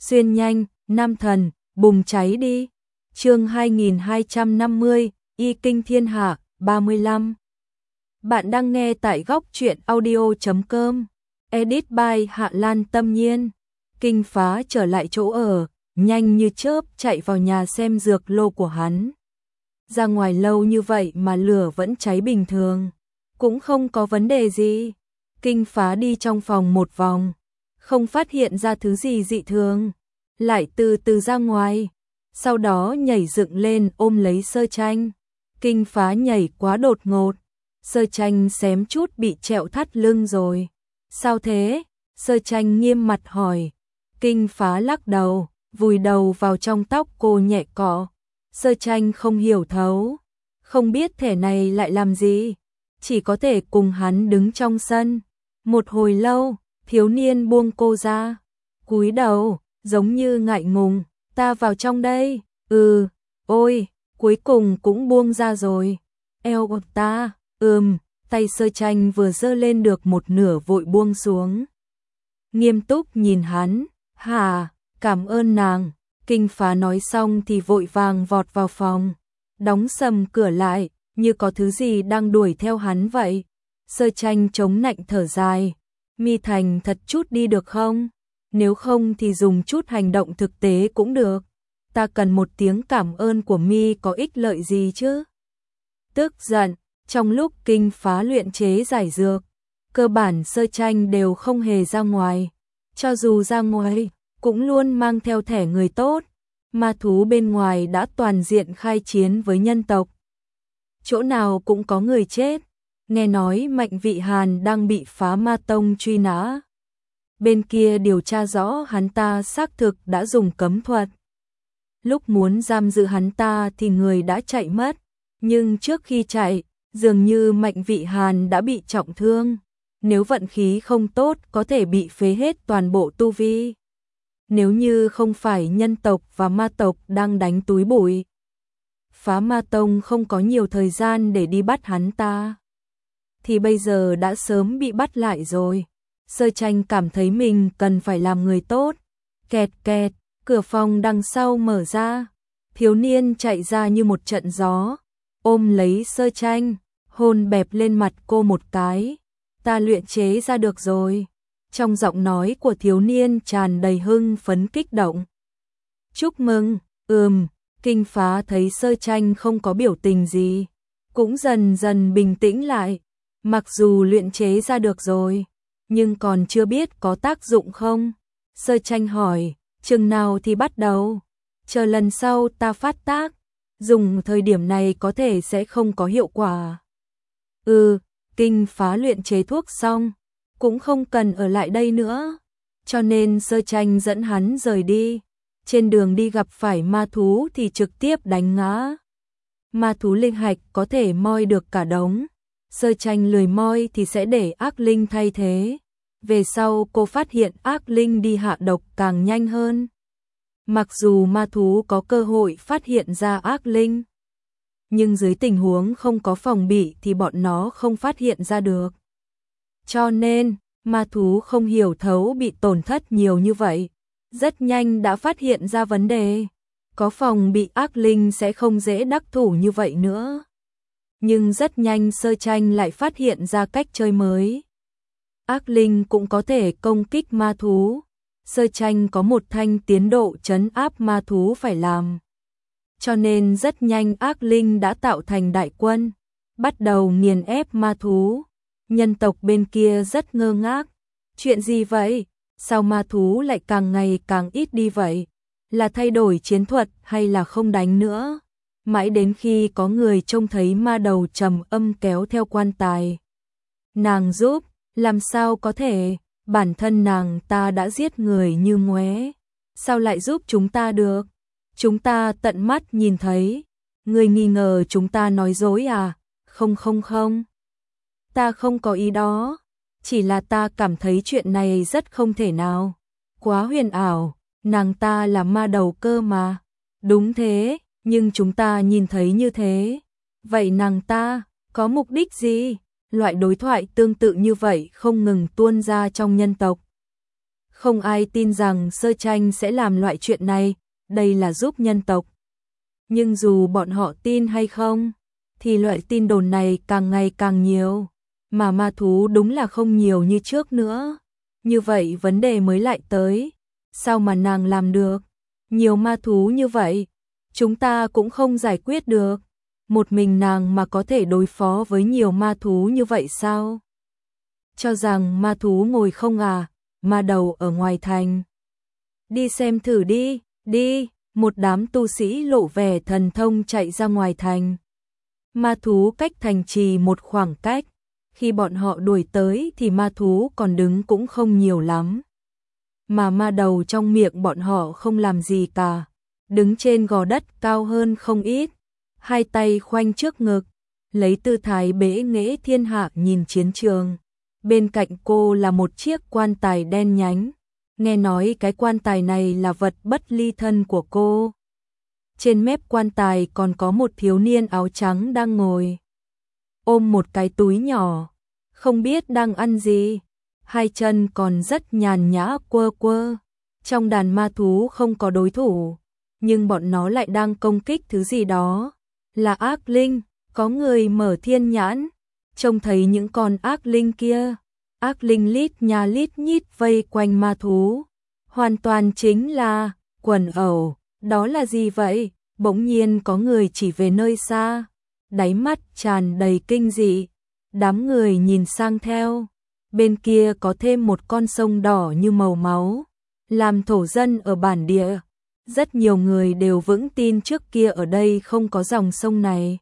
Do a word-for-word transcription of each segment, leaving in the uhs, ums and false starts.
Xuyên nhanh, nam thần, bùng cháy đi. Chương hai nghìn hai trăm năm mươi, Y Kinh Thiên Hạ, ba mươi lăm. Bạn đang nghe tại góc truyện audio chấm com. Edit by Hạ Lan Tâm Nhiên. Kinh Phá trở lại chỗ ở, nhanh như chớp chạy vào nhà xem dược lô của hắn. Ra ngoài lâu như vậy mà lửa vẫn cháy bình thường, cũng không có vấn đề gì. Kinh Phá đi trong phòng một vòng, không phát hiện ra thứ gì dị thường, lại từ từ ra ngoài, sau đó nhảy dựng lên ôm lấy Sơ Tranh. Kinh Phá nhảy quá đột ngột, Sơ Tranh xém chút bị trẹo thắt lưng rồi. Sao thế? Sơ Tranh nghiêm mặt hỏi. Kinh Phá lắc đầu, vùi đầu vào trong tóc cô nhẹ cọ. Sơ Tranh không hiểu thấu, không biết thẻ này lại làm gì, chỉ có thể cùng hắn đứng trong sân. Một hồi lâu, thiếu niên buông cô ra, cúi đầu, giống như ngại ngùng, ta vào trong đây. Ừ, ôi, cuối cùng cũng buông ra rồi. Eo của ta, ừm, tay Sơ Tranh vừa giơ lên được một nửa vội buông xuống. Nghiêm túc nhìn hắn, hả, cảm ơn nàng. Kinh Phá nói xong thì vội vàng vọt vào phòng, đóng sầm cửa lại, như có thứ gì đang đuổi theo hắn vậy. Sơ Tranh chống nạnh thở dài, mi thành thật chút đi được không? Nếu không thì dùng chút hành động thực tế cũng được. Ta cần một tiếng cảm ơn của mi có ích lợi gì chứ? Tức giận, trong lúc Kinh Phá luyện chế giải dược, cơ bản Sơ Tranh đều không hề ra ngoài. Cho dù ra ngoài, cũng luôn mang theo thẻ người tốt. Ma thú bên ngoài đã toàn diện khai chiến với nhân tộc, chỗ nào cũng có người chết. Nghe nói Mạnh Vị Hàn đang bị Phá Ma Tông truy nã, bên kia điều tra rõ hắn ta xác thực đã dùng cấm thuật. Lúc muốn giam giữ hắn ta thì người đã chạy mất, nhưng trước khi chạy, dường như Mạnh Vị Hàn đã bị trọng thương. Nếu vận khí không tốt có thể bị phế hết toàn bộ tu vi. Nếu như không phải nhân tộc và ma tộc đang đánh túi bụi, Phá Ma Tông không có nhiều thời gian để đi bắt hắn ta, thì bây giờ đã sớm bị bắt lại rồi. Sơ Tranh cảm thấy mình cần phải làm người tốt. Kẹt kẹt, cửa phòng đằng sau mở ra, thiếu niên chạy ra như một trận gió, ôm lấy Sơ Tranh, hôn bẹp lên mặt cô một cái. Ta luyện chế ra được rồi. Trong giọng nói của thiếu niên tràn đầy hưng phấn kích động. Chúc mừng. Ừm. Kinh Phá thấy Sơ Tranh không có biểu tình gì, cũng dần dần bình tĩnh lại. Mặc dù luyện chế ra được rồi, nhưng còn chưa biết có tác dụng không. Sơ Tranh hỏi, chừng nào thì bắt đầu? Chờ lần sau ta phát tác, dùng thời điểm này có thể sẽ không có hiệu quả. Ừ. Kinh Phá luyện chế thuốc xong, cũng không cần ở lại đây nữa, cho nên Sơ Tranh dẫn hắn rời đi. Trên đường đi gặp phải ma thú thì trực tiếp đánh ngã. Ma thú linh hạch có thể moi được cả đống, Sơ Tranh lười moi thì sẽ để ác linh thay thế. Về sau cô phát hiện ác linh đi hạ độc càng nhanh hơn. Mặc dù ma thú có cơ hội phát hiện ra ác linh, nhưng dưới tình huống không có phòng bị thì bọn nó không phát hiện ra được. Cho nên, ma thú không hiểu thấu bị tổn thất nhiều như vậy, rất nhanh đã phát hiện ra vấn đề. Có phòng bị ác linh sẽ không dễ đắc thủ như vậy nữa. Nhưng rất nhanh Sơ Tranh lại phát hiện ra cách chơi mới. Ác linh cũng có thể công kích ma thú. Sơ Tranh có một thanh tiến độ trấn áp ma thú phải làm. Cho nên rất nhanh ác linh đã tạo thành đại quân, bắt đầu nghiền ép ma thú. Nhân tộc bên kia rất ngơ ngác. Chuyện gì vậy? Sao ma thú lại càng ngày càng ít đi vậy? Là thay đổi chiến thuật hay là không đánh nữa? Mãi đến khi có người trông thấy ma đầu trầm âm kéo theo quan tài. Nàng giúp, làm sao có thể? Bản thân nàng ta đã giết người như ngoé, sao lại giúp chúng ta được? Chúng ta tận mắt nhìn thấy. Người nghi ngờ chúng ta nói dối à? Không không không. Ta không có ý đó. Chỉ là ta cảm thấy chuyện này rất không thể nào. Quá huyền ảo. Nàng ta là ma đầu cơ mà. Đúng thế, nhưng chúng ta nhìn thấy như thế. Vậy nàng ta có mục đích gì? Loại đối thoại tương tự như vậy không ngừng tuôn ra trong nhân tộc. Không ai tin rằng Sơ Tranh sẽ làm loại chuyện này, đây là giúp nhân tộc. Nhưng dù bọn họ tin hay không, thì loại tin đồn này càng ngày càng nhiều, mà ma thú đúng là không nhiều như trước nữa. Như vậy vấn đề mới lại tới, sao mà nàng làm được? Nhiều ma thú như vậy, chúng ta cũng không giải quyết được. Một mình nàng mà có thể đối phó với nhiều ma thú như vậy sao? Cho rằng ma thú ngồi không à, ma đầu ở ngoài thành. Đi xem thử đi, đi, một đám tu sĩ lộ vẻ thần thông chạy ra ngoài thành. Ma thú cách thành trì một khoảng cách, khi bọn họ đuổi tới thì ma thú còn đứng cũng không nhiều lắm. Mà ma đầu trong miệng bọn họ không làm gì cả, đứng trên gò đất cao hơn không ít, hai tay khoanh trước ngực, lấy tư thái bẽ nghễ thiên hạ nhìn chiến trường. Bên cạnh cô là một chiếc quan tài đen nhánh, nghe nói cái quan tài này là vật bất ly thân của cô. Trên mép quan tài còn có một thiếu niên áo trắng đang ngồi, ôm một cái túi nhỏ, không biết đang ăn gì, hai chân còn rất nhàn nhã quơ quơ. Trong đàn ma thú không có đối thủ, nhưng bọn nó lại đang công kích thứ gì đó. Là ác linh, có người mở thiên nhãn, trông thấy những con ác linh kia. Ác linh lít nha lít nhít vây quanh ma thú, hoàn toàn chính là quần ẩu. Đó là gì vậy? Bỗng nhiên có người chỉ về nơi xa, đáy mắt tràn đầy kinh dị. Đám người nhìn sang theo, bên kia có thêm một con sông đỏ như màu máu. Làm thổ dân ở bản địa, rất nhiều người đều vững tin trước kia ở đây không có dòng sông này.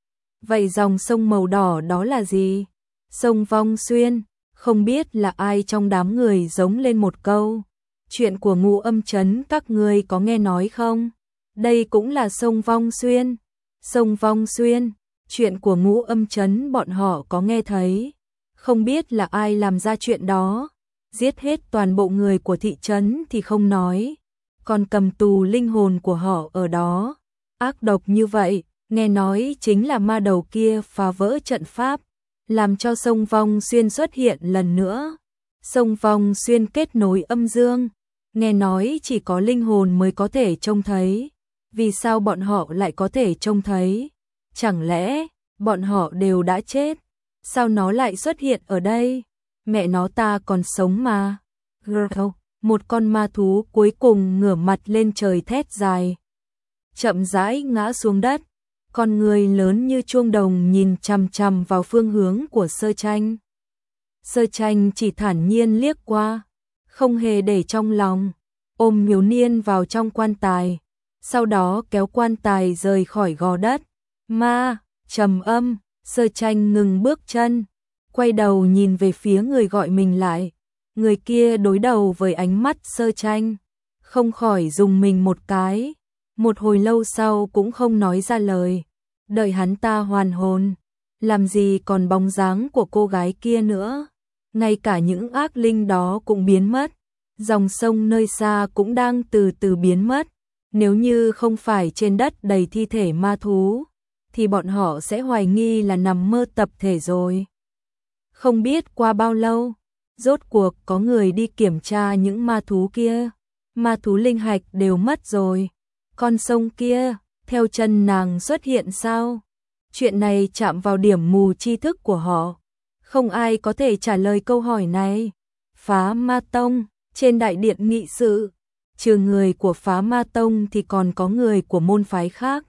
Vậy dòng sông màu đỏ đó là gì? Sông Vong Xuyên. Không biết là ai trong đám người giống lên một câu. Chuyện của Ngũ Âm Trấn các ngươi có nghe nói không? Đây cũng là sông Vong Xuyên. Sông Vong Xuyên, chuyện của Ngũ Âm Trấn bọn họ có nghe thấy. Không biết là ai làm ra chuyện đó. Giết hết toàn bộ người của thị trấn thì không nói, còn cầm tù linh hồn của họ ở đó. Ác độc như vậy, nghe nói chính là ma đầu kia phá vỡ trận pháp, làm cho sông Vong Xuyên xuất hiện lần nữa. Sông Vong Xuyên kết nối âm dương, nghe nói chỉ có linh hồn mới có thể trông thấy. Vì sao bọn họ lại có thể trông thấy? Chẳng lẽ bọn họ đều đã chết? Sao nó lại xuất hiện ở đây? Mẹ nó, ta còn sống mà. Grrrr. Một con ma thú cuối cùng ngửa mặt lên trời thét dài, chậm rãi ngã xuống đất. Con người lớn như chuông đồng nhìn chằm chằm vào phương hướng của Sơ Tranh. Sơ Tranh chỉ thản nhiên liếc qua, không hề để trong lòng, ôm Miếu Niên vào trong quan tài, sau đó kéo quan tài rời khỏi gò đất. Ma, trầm âm, Sơ Tranh ngừng bước chân, quay đầu nhìn về phía người gọi mình lại. Người kia đối đầu với ánh mắt Sơ Tranh, không khỏi dùng mình một cái. Một hồi lâu sau cũng không nói ra lời. Đợi hắn ta hoàn hồn, làm gì còn bóng dáng của cô gái kia nữa. Ngay cả những ác linh đó cũng biến mất. Dòng sông nơi xa cũng đang từ từ biến mất. Nếu như không phải trên đất đầy thi thể ma thú, thì bọn họ sẽ hoài nghi là nằm mơ tập thể rồi. Không biết qua bao lâu, rốt cuộc có người đi kiểm tra những ma thú kia. Ma thú linh hạch đều mất rồi. Con sông kia, theo chân nàng xuất hiện sao? Chuyện này chạm vào điểm mù tri thức của họ. Không ai có thể trả lời câu hỏi này. Phá Ma Tông, trên đại điện nghị sự, trừ người của Phá Ma Tông thì còn có người của môn phái khác.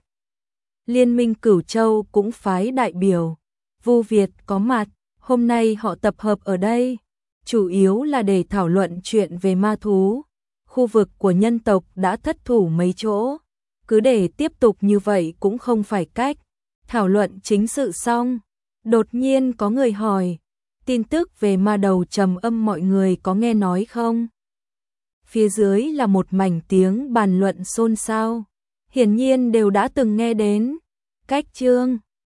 Liên minh Cửu Châu cũng phái đại biểu. Vu Việt có mặt, hôm nay họ tập hợp ở đây, chủ yếu là để thảo luận chuyện về ma thú. Khu vực của nhân tộc đã thất thủ mấy chỗ, cứ để tiếp tục như vậy cũng không phải cách. Thảo luận chính sự xong, đột nhiên có người hỏi, tin tức về ma đầu trầm âm mọi người có nghe nói không? Phía dưới là một mảnh tiếng bàn luận xôn xao, hiển nhiên đều đã từng nghe đến. Cách chương